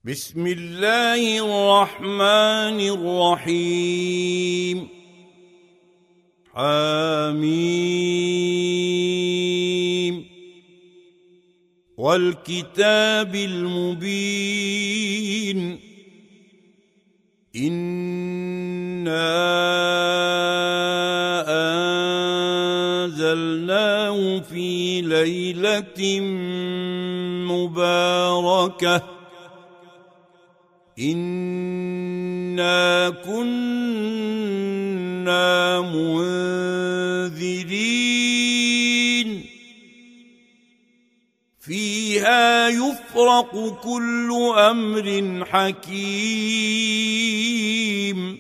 بسم الله الرحمن الرحيم. حميم والكتاب المبين. إنا أنزلناه في ليلة مباركة إنا كنا منذرين فيها يفرق كل أمر حكيم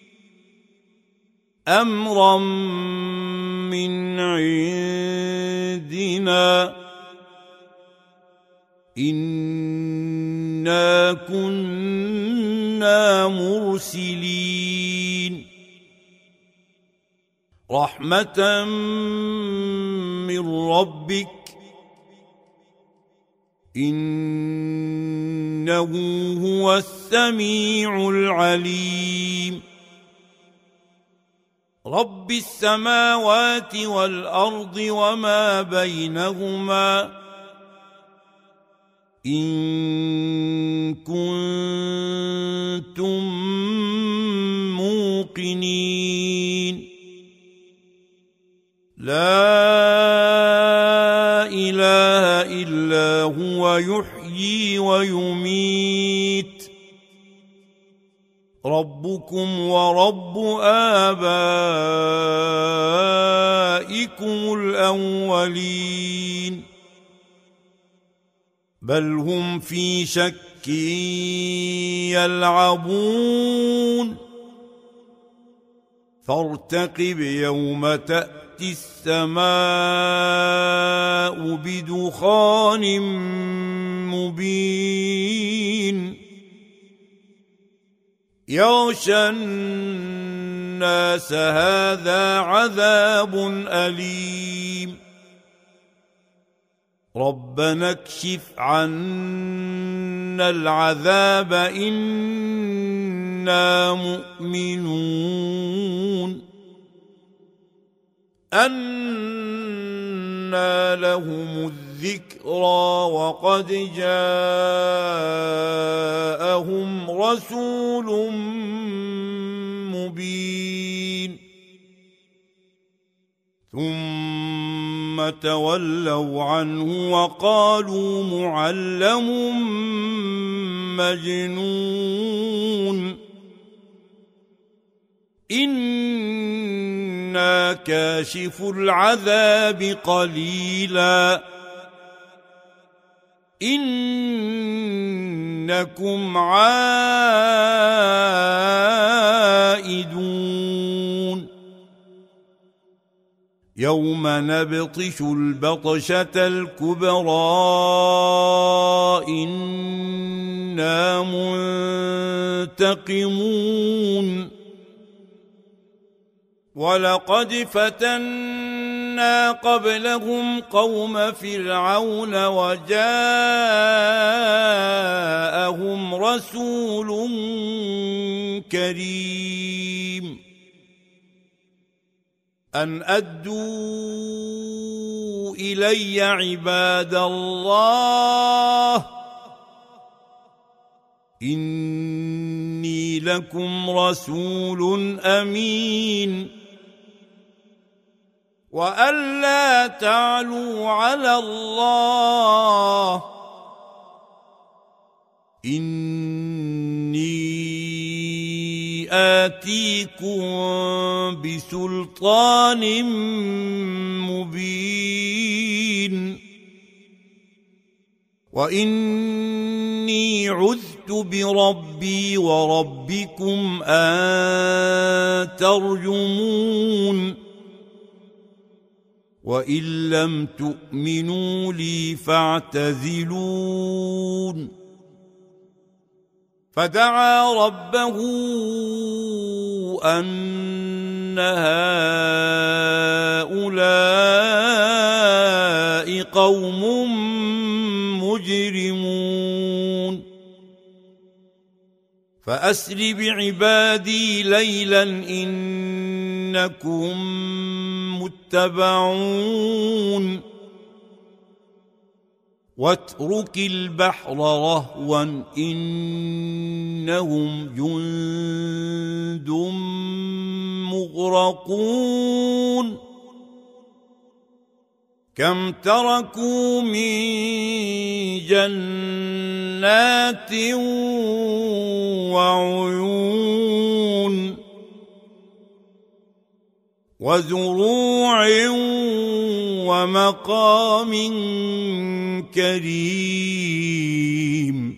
أمرا من عندنا إنا كنا مرسلين رحمة من ربك إنه هو السميع العليم. رب السماوات والأرض وما بينهما إن كنتم موقنين. لا إله إلا هو يحيي ويميت ربكم ورب آبائكم الأولين بل هم في شك يلعبون فارتقب يوم تأتي السماء بدخان مبين يغشى الناس هذا عذاب أليم ربنا اكشف عنا العذاب إنا مؤمنون. أنى لهم الذكرى وقد جاءهم رسول مبين ثم تولوا عنه وقالوا معلم مجنون إنا كاشف العذاب قليلا إنكم عائدون يوم نبطش البطشة الكبرى إنا منتقمون ولقد فتنا قبلهم قوم فرعون وجاءهم رسول كريم أن أدوا إلي عباد الله إني لكم رسول أمين وأن لا تعلوا على الله إني آتيكم بسلطان مبين وإني عذت بربي وربكم أن ترجمون وإن لم تؤمنوا لي فاعتزلون. فدعا ربه أن هؤلاء قوم مجرمون فأسر بعبادي ليلا إنكم متبعون واترك البحر رهوا إنهم جند مغرقون كم تركوا من جنات وعيون وزروع ومقام كريم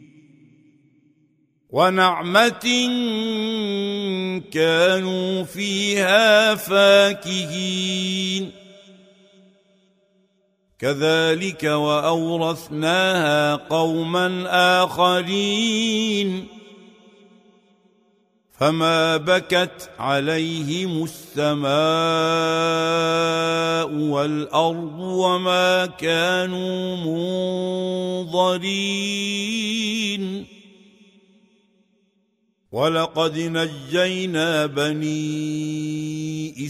ونعمة كانوا فيها فاكهين كذلك وأورثناها قوما آخرين فما بكت عليهم السماء والأرض وما كانوا منظرين ولقد نجينا بني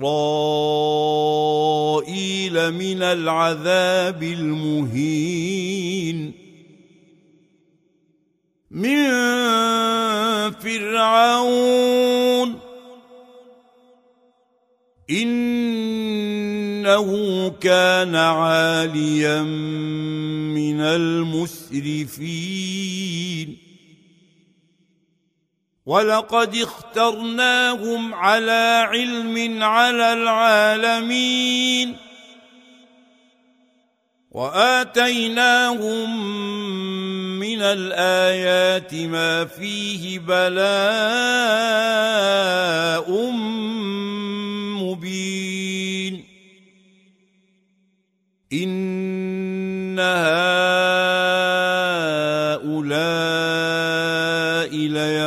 إسرائيل من العذاب المهين من فرعون إنه كان عاليا من المسرفين ولقد اخترناهم على علم على العالمين وآتيناهم من الآيات ما فيه بلاء مبين إن هؤلاء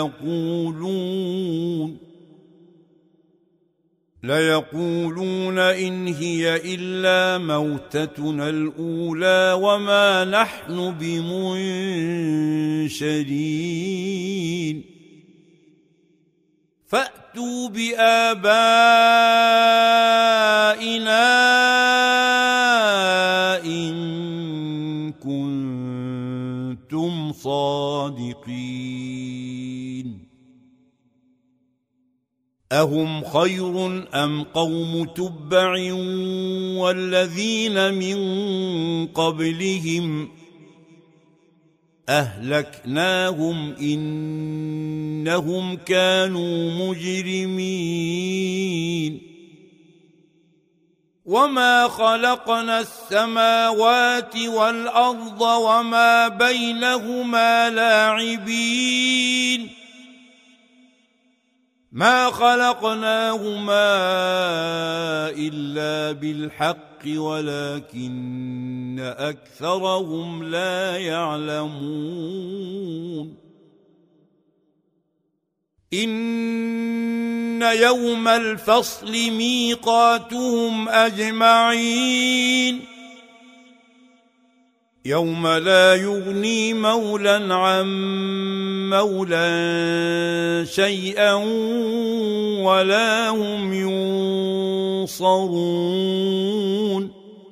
ليقولون إن هي إلا موتتنا الأولى وما نحن بمنشرين فأتوا بآبائنا إن كنتم صادقين أهم خير أم قوم تبع والذين من قبلهم أهلكناهم إنهم كانوا مجرمين وما خلقنا السماوات والأرض وما بينهما لاعبين ما خلقناهما إلا بالحق ولكن أكثرهم لا يعلمون إن يوم الفصل ميقاتهم أجمعين يوم لا يغني مولى عن مولى شيئا ولا هم ينصرون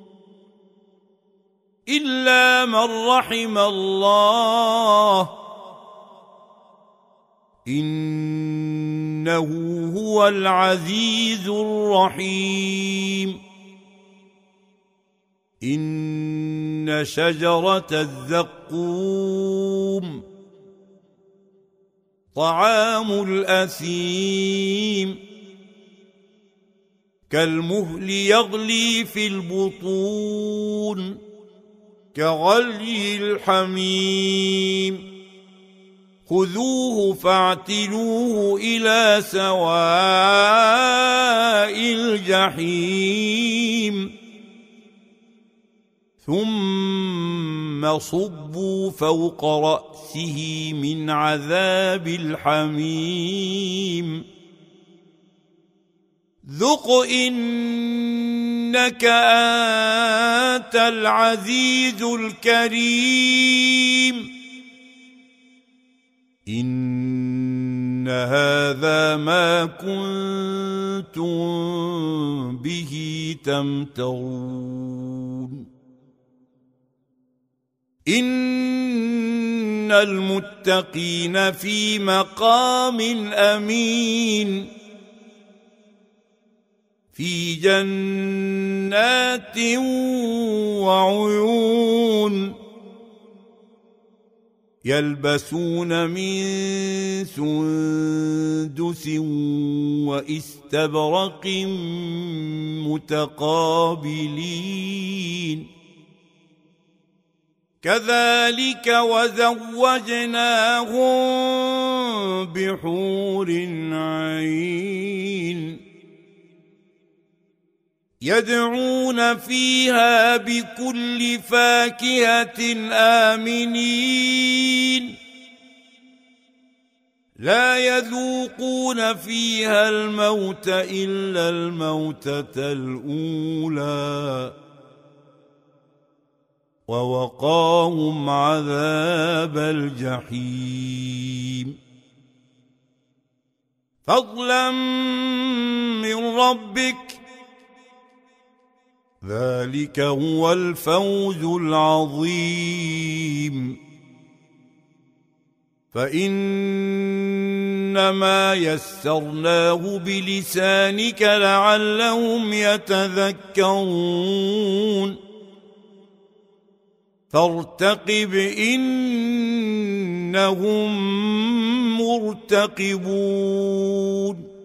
إلا من رحم الله إنه هو العزيز الرحيم إن شجرة الزقوم طعام الأثيم كالمهل يغلي في البطون كغلي الحميم خذوه فاعتلوه إلى سواء الجحيم ثم صبوا فوق رأسه من عذاب الحميم ذق إنك أنت العزيز الكريم إن هذا ما كنتم به تمترون إن المتقين في مقام أمين في جنات وعيون يلبسون من سندس واستبرق متقابلين كذلك وزوجناهم بحور عين يدعون فيها بكل فاكهة آمنين لا يذوقون فيها الموت إلا الموتة الأولى ووقاهم عذاب الجحيم فضلا من ربك ذلك هو الفوز العظيم فإنما يسرناه بلسانك لعلهم يتذكرون فارتقب إنهم مرتقبون